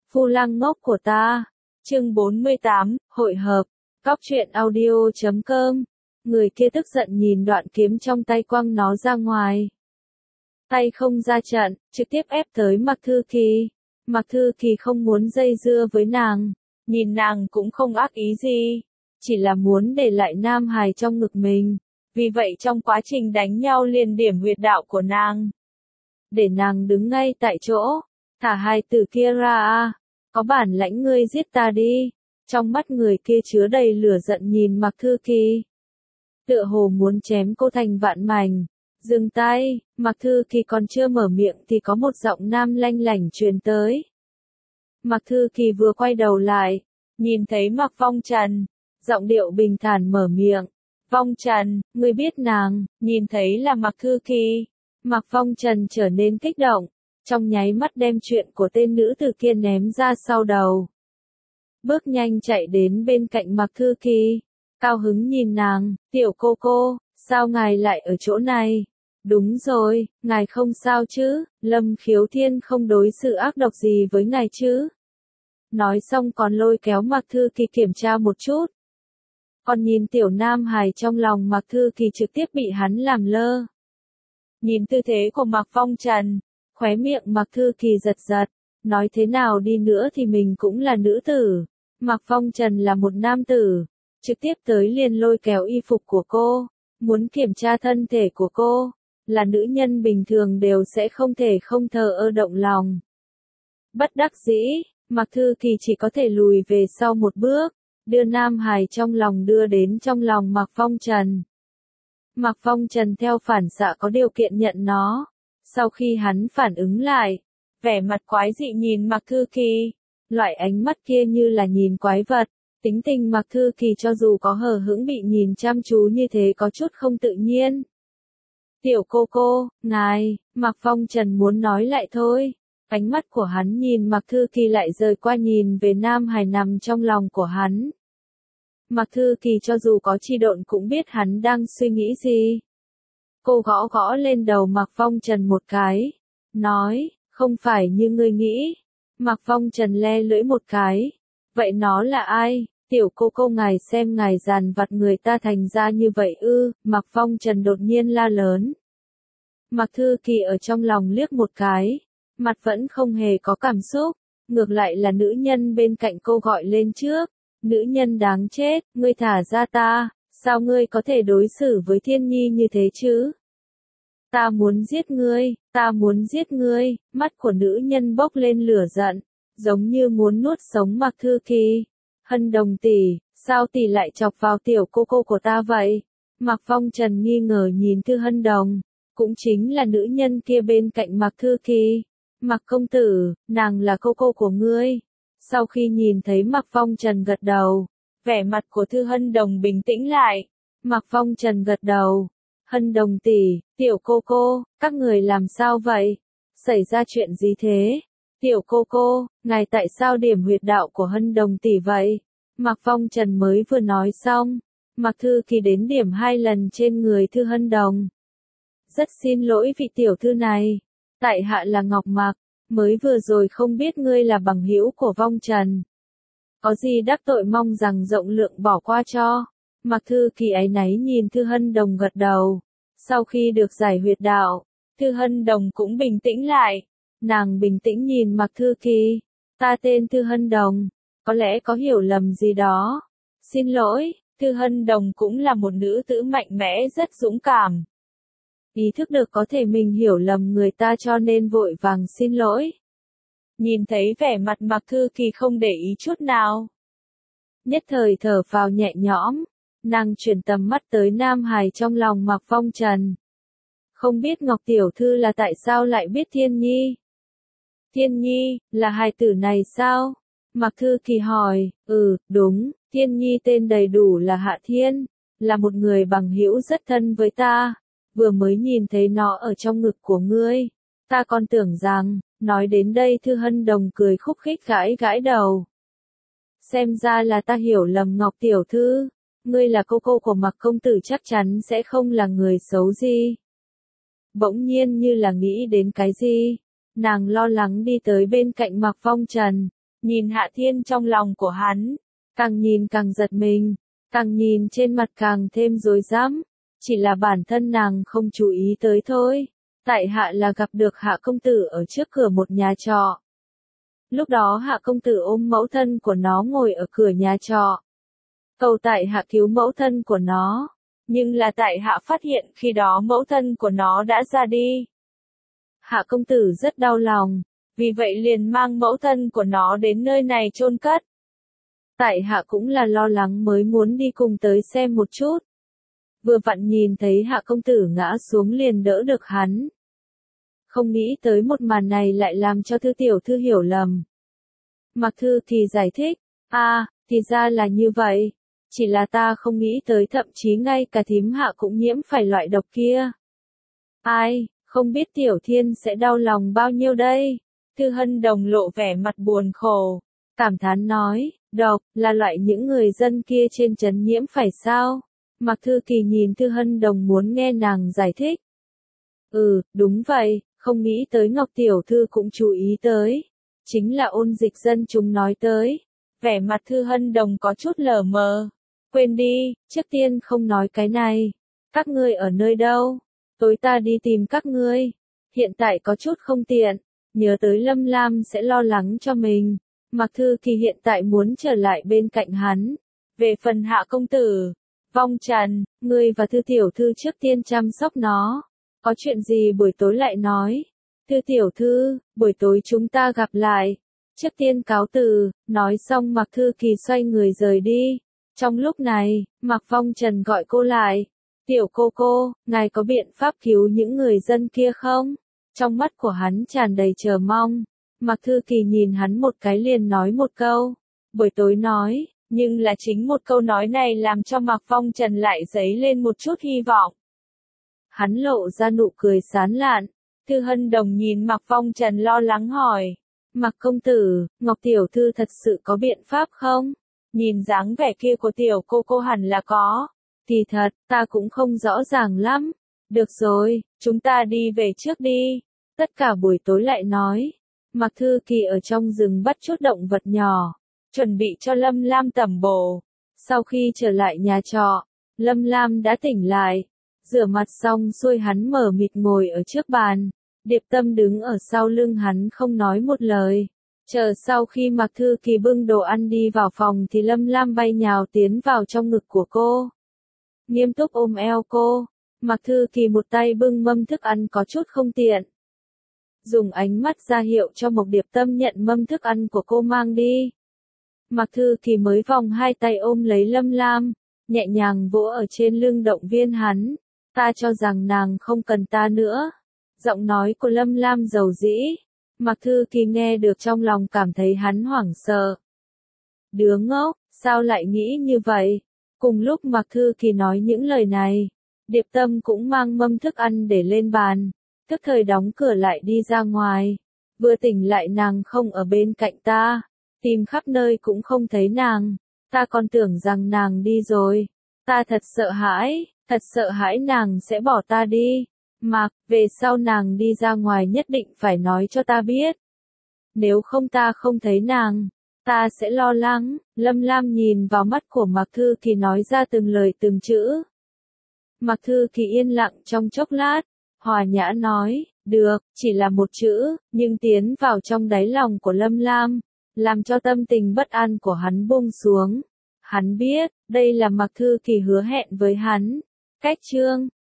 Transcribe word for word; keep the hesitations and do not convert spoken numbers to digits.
Phu lang ngốc của ta. Chương bốn mươi tám, hội hợp. Cóc truyện audio chấm com. Người kia tức giận nhìn đoạn kiếm trong tay quăng nó ra ngoài. Tay không ra trận, trực tiếp ép tới Mạc Thư Kỳ. Mạc Thư Kỳ không muốn dây dưa với nàng, nhìn nàng cũng không ác ý gì, chỉ là muốn để lại nam hài trong ngực mình. Vì vậy trong quá trình đánh nhau liền điểm huyệt đạo của nàng, để nàng đứng ngay tại chỗ. Thả hai tử kia ra a, có bản lãnh ngươi giết ta đi. Trong mắt người kia chứa đầy lửa giận nhìn Mạc Thư Kỳ, tựa hồ muốn chém cô thành vạn mảnh. Dừng tay, Mạc Thư Kỳ còn chưa mở miệng thì có một giọng nam lanh lảnh truyền tới. Mạc Thư Kỳ vừa quay đầu lại, nhìn thấy Mạc Phong Trần, giọng điệu bình thản mở miệng. Phong Trần, ngươi biết nàng? Nhìn thấy là Mạc Thư Kỳ, Mạc Phong Trần trở nên kích động, trong nháy mắt đem chuyện của tên nữ tử kia ném ra sau đầu. Bước nhanh chạy đến bên cạnh Mạc Thư Kỳ, cao hứng nhìn nàng, tiểu cô cô, sao ngài lại ở chỗ này? Đúng rồi, ngài không sao chứ, Lâm Khiếu Thiên không đối xử ác độc gì với ngài chứ? Nói xong còn lôi kéo Mạc Thư Kỳ kiểm tra một chút. Còn nhìn tiểu nam hài trong lòng Mạc Thư Kỳ trực tiếp bị hắn làm lơ. Nhìn tư thế của Mạc Phong Trần, khóe miệng Mạc Thư Kỳ giật giật, nói thế nào đi nữa thì mình cũng là nữ tử. Mạc Phong Trần là một nam tử, trực tiếp tới liền lôi kéo y phục của cô, muốn kiểm tra thân thể của cô, là nữ nhân bình thường đều sẽ không thể không thờ ơ động lòng. Bất đắc dĩ, Mạc Thư Kỳ chỉ có thể lùi về sau một bước, đưa nam hài trong lòng đưa đến trong lòng Mạc Phong Trần. Mạc Phong Trần theo phản xạ có điều kiện nhận nó, sau khi hắn phản ứng lại, vẻ mặt quái dị nhìn Mạc Thư Kỳ, loại ánh mắt kia như là nhìn quái vật. Tính tình Mạc Thư Kỳ cho dù có hờ hững bị nhìn chăm chú như thế có chút không tự nhiên. Tiểu cô cô, ngài, Mạc Phong Trần muốn nói lại thôi. Ánh mắt của hắn nhìn Mạc Thư Kỳ lại rời qua nhìn về nam hài nằm trong lòng của hắn. Mạc Thư Kỳ cho dù có chi độn cũng biết hắn đang suy nghĩ gì. Cô gõ gõ lên đầu Mạc Phong Trần một cái, nói, không phải như ngươi nghĩ. Mạc Phong Trần le lưỡi một cái. Vậy nó là ai? Tiểu cô cô ngài xem ngài giàn vặt người ta thành ra như vậy ư? Mạc Phong Trần đột nhiên la lớn. Mạc Thư Kỳ ở trong lòng liếc một cái, mặt vẫn không hề có cảm xúc, ngược lại là nữ nhân bên cạnh cô gọi lên trước. Nữ nhân đáng chết, ngươi thả ra ta, sao ngươi có thể đối xử với Thiên Nhi như thế chứ? Ta muốn giết ngươi, ta muốn giết ngươi. Mắt của nữ nhân bốc lên lửa giận, giống như muốn nuốt sống Mạc Thư Kỳ. Hân Đồng tỷ, sao tỷ lại chọc vào tiểu cô cô của ta vậy? Mạc Phong Trần nghi ngờ nhìn Thư Hân Đồng, cũng chính là nữ nhân kia bên cạnh Mạc Thư Kỳ. Mạc công tử, nàng là cô cô của ngươi. Sau khi nhìn thấy Mạc Phong Trần gật đầu, vẻ mặt của Thư Hân Đồng bình tĩnh lại. Mạc Phong Trần gật đầu. Hân Đồng tỷ, tiểu cô cô, các người làm sao vậy? Xảy ra chuyện gì thế? Tiểu cô cô, ngài tại sao điểm huyệt đạo của Hân Đồng tỷ vậy? Mạc Phong Trần mới vừa nói xong, Mạc Thư Kỳ đến điểm hai lần trên người Thư Hân Đồng. Rất xin lỗi vị tiểu thư này, tại hạ là Ngọc Mạc, mới vừa rồi không biết ngươi là bằng hữu của Vong Trần. Có gì đắc tội mong rằng rộng lượng bỏ qua cho. Mạc Thư Kỳ áy náy nhìn Thư Hân Đồng gật đầu. Sau khi được giải huyệt đạo, Thư Hân Đồng cũng bình tĩnh lại. Nàng bình tĩnh nhìn Mạc Thư Kỳ. Ta tên Thư Hân Đồng, có lẽ có hiểu lầm gì đó. Xin lỗi, Thư Hân Đồng cũng là một nữ tử mạnh mẽ rất dũng cảm. Ý thức được có thể mình hiểu lầm người ta cho nên vội vàng xin lỗi. Nhìn thấy vẻ mặt Mạc Thư Kỳ không để ý chút nào, nhất thời thở phào nhẹ nhõm, nàng chuyển tầm mắt tới nam hài trong lòng Mạc Phong Trần. Không biết Ngọc tiểu thư là tại sao lại biết Thiên Nhi? Thiên Nhi, là hài tử này sao? Mạc Thư Kỳ hỏi. Ừ, đúng, Thiên Nhi tên đầy đủ là Hạ Thiên, là một người bằng hữu rất thân với ta. Vừa mới nhìn thấy nó ở trong ngực của ngươi, ta còn tưởng rằng, nói đến đây Thư Hân Đồng cười khúc khích gãi gãi đầu. Xem ra là ta hiểu lầm Ngọc tiểu thư, ngươi là cô cô của Mạc công tử chắc chắn sẽ không là người xấu gì. Bỗng nhiên như là nghĩ đến cái gì, nàng lo lắng đi tới bên cạnh Mạc Phong Trần, nhìn Hạ Thiên trong lòng của hắn, càng nhìn càng giật mình, càng nhìn trên mặt càng thêm rối rắm, chỉ là bản thân nàng không chú ý tới thôi. Tại hạ là gặp được Hạ công tử ở trước cửa một nhà trọ. Lúc đó Hạ công tử ôm mẫu thân của nó ngồi ở cửa nhà trọ. Cầu tại hạ cứu mẫu thân của nó, nhưng là tại hạ phát hiện khi đó mẫu thân của nó đã ra đi. Hạ công tử rất đau lòng, vì vậy liền mang mẫu thân của nó đến nơi này chôn cất. Tại hạ cũng là lo lắng mới muốn đi cùng tới xem một chút. Vừa vặn nhìn thấy Hạ công tử ngã xuống liền đỡ được hắn. Không nghĩ tới một màn này lại làm cho Thư tiểu thư hiểu lầm. Mạc Thư thì giải thích, a, à, thì ra là như vậy. Chỉ là ta không nghĩ tới thậm chí ngay cả thím Hạ cũng nhiễm phải loại độc kia. Ai, không biết Tiểu Thiên sẽ đau lòng bao nhiêu đây. Thư Hân Đồng lộ vẻ mặt buồn khổ, cảm thán nói, độc, là loại những người dân kia trên trấn nhiễm phải sao? Mạc Thư Kỳ nhìn Thư Hân Đồng muốn nghe nàng giải thích. Ừ, đúng vậy, không nghĩ tới Ngọc Tiểu Thư cũng chú ý tới. Chính là Ôn Dịch dân chúng nói tới. Vẻ mặt Thư Hân Đồng có chút lờ mờ. Quên đi, trước tiên không nói cái này. Các ngươi ở nơi đâu? Tối ta đi tìm các ngươi. Hiện tại có chút không tiện. Nhớ tới Lâm Lam sẽ lo lắng cho mình. Mạc Thư Kỳ hiện tại muốn trở lại bên cạnh hắn. Về phần Hạ công tử, Vong Trần, ngươi và Thư tiểu thư trước tiên chăm sóc nó. Có chuyện gì buổi tối lại nói. Thư tiểu thư, buổi tối chúng ta gặp lại. Trước tiên cáo từ, nói xong Mạc Thư Kỳ xoay người rời đi. Trong lúc này, Mạc Vong Trần gọi cô lại. Tiểu cô cô, ngài có biện pháp cứu những người dân kia không? Trong mắt của hắn tràn đầy chờ mong. Mạc Thư Kỳ nhìn hắn một cái liền nói một câu. Buổi tối nói, nhưng là chính một câu nói này làm cho Mạc Vong Trần lại dấy lên một chút hy vọng. Hắn lộ ra nụ cười sán lạn. Thư Hân Đồng nhìn Mạc Vong Trần lo lắng hỏi. Mạc công tử, Ngọc Tiểu Thư thật sự có biện pháp không? Nhìn dáng vẻ kia của tiểu cô cô hẳn là có. Thì thật, ta cũng không rõ ràng lắm. Được rồi, chúng ta đi về trước đi. Tất cả buổi tối lại nói. Mạc Thư Kỳ ở trong rừng bắt chút động vật nhỏ. Chuẩn bị cho Lâm Lam tẩm bổ. Sau khi trở lại nhà trọ, Lâm Lam đã tỉnh lại. Rửa mặt xong xuôi hắn mở mịt ngồi ở trước bàn. Điệp Tâm đứng ở sau lưng hắn không nói một lời. Chờ sau khi Mạc Thư Kỳ bưng đồ ăn đi vào phòng thì Lâm Lam bay nhào tiến vào trong ngực của cô. Nghiêm túc ôm eo cô. Mạc Thư Kỳ một tay bưng mâm thức ăn có chút không tiện. Dùng ánh mắt ra hiệu cho Mộc Điệp Tâm nhận mâm thức ăn của cô mang đi. Mạc Thư Kỳ mới vòng hai tay ôm lấy Lâm Lam, nhẹ nhàng vỗ ở trên lưng động viên hắn. Ta cho rằng nàng không cần ta nữa. Giọng nói của Lâm Lam dầu dĩ. Mạc Thư Kỳ nghe được trong lòng cảm thấy hắn hoảng sợ. Đứa ngốc, sao lại nghĩ như vậy? Cùng lúc Mạc Thư Kỳ nói những lời này, Điệp Tâm cũng mang mâm thức ăn để lên bàn, tức thời đóng cửa lại đi ra ngoài. Vừa tỉnh lại nàng không ở bên cạnh ta, tìm khắp nơi cũng không thấy nàng, ta còn tưởng rằng nàng đi rồi. Ta thật sợ hãi, thật sợ hãi nàng sẽ bỏ ta đi. Mạc, về sau nàng đi ra ngoài nhất định phải nói cho ta biết. Nếu không ta không thấy nàng, ta sẽ lo lắng. Lâm Lam nhìn vào mắt của Mạc Thư Kỳ nói ra từng lời từng chữ. Mạc Thư Kỳ yên lặng trong chốc lát, hòa nhã nói, được, chỉ là một chữ, nhưng tiến vào trong đáy lòng của Lâm Lam, làm cho tâm tình bất an của hắn buông xuống. Hắn biết, đây là Mạc Thư Kỳ hứa hẹn với hắn. Cách chương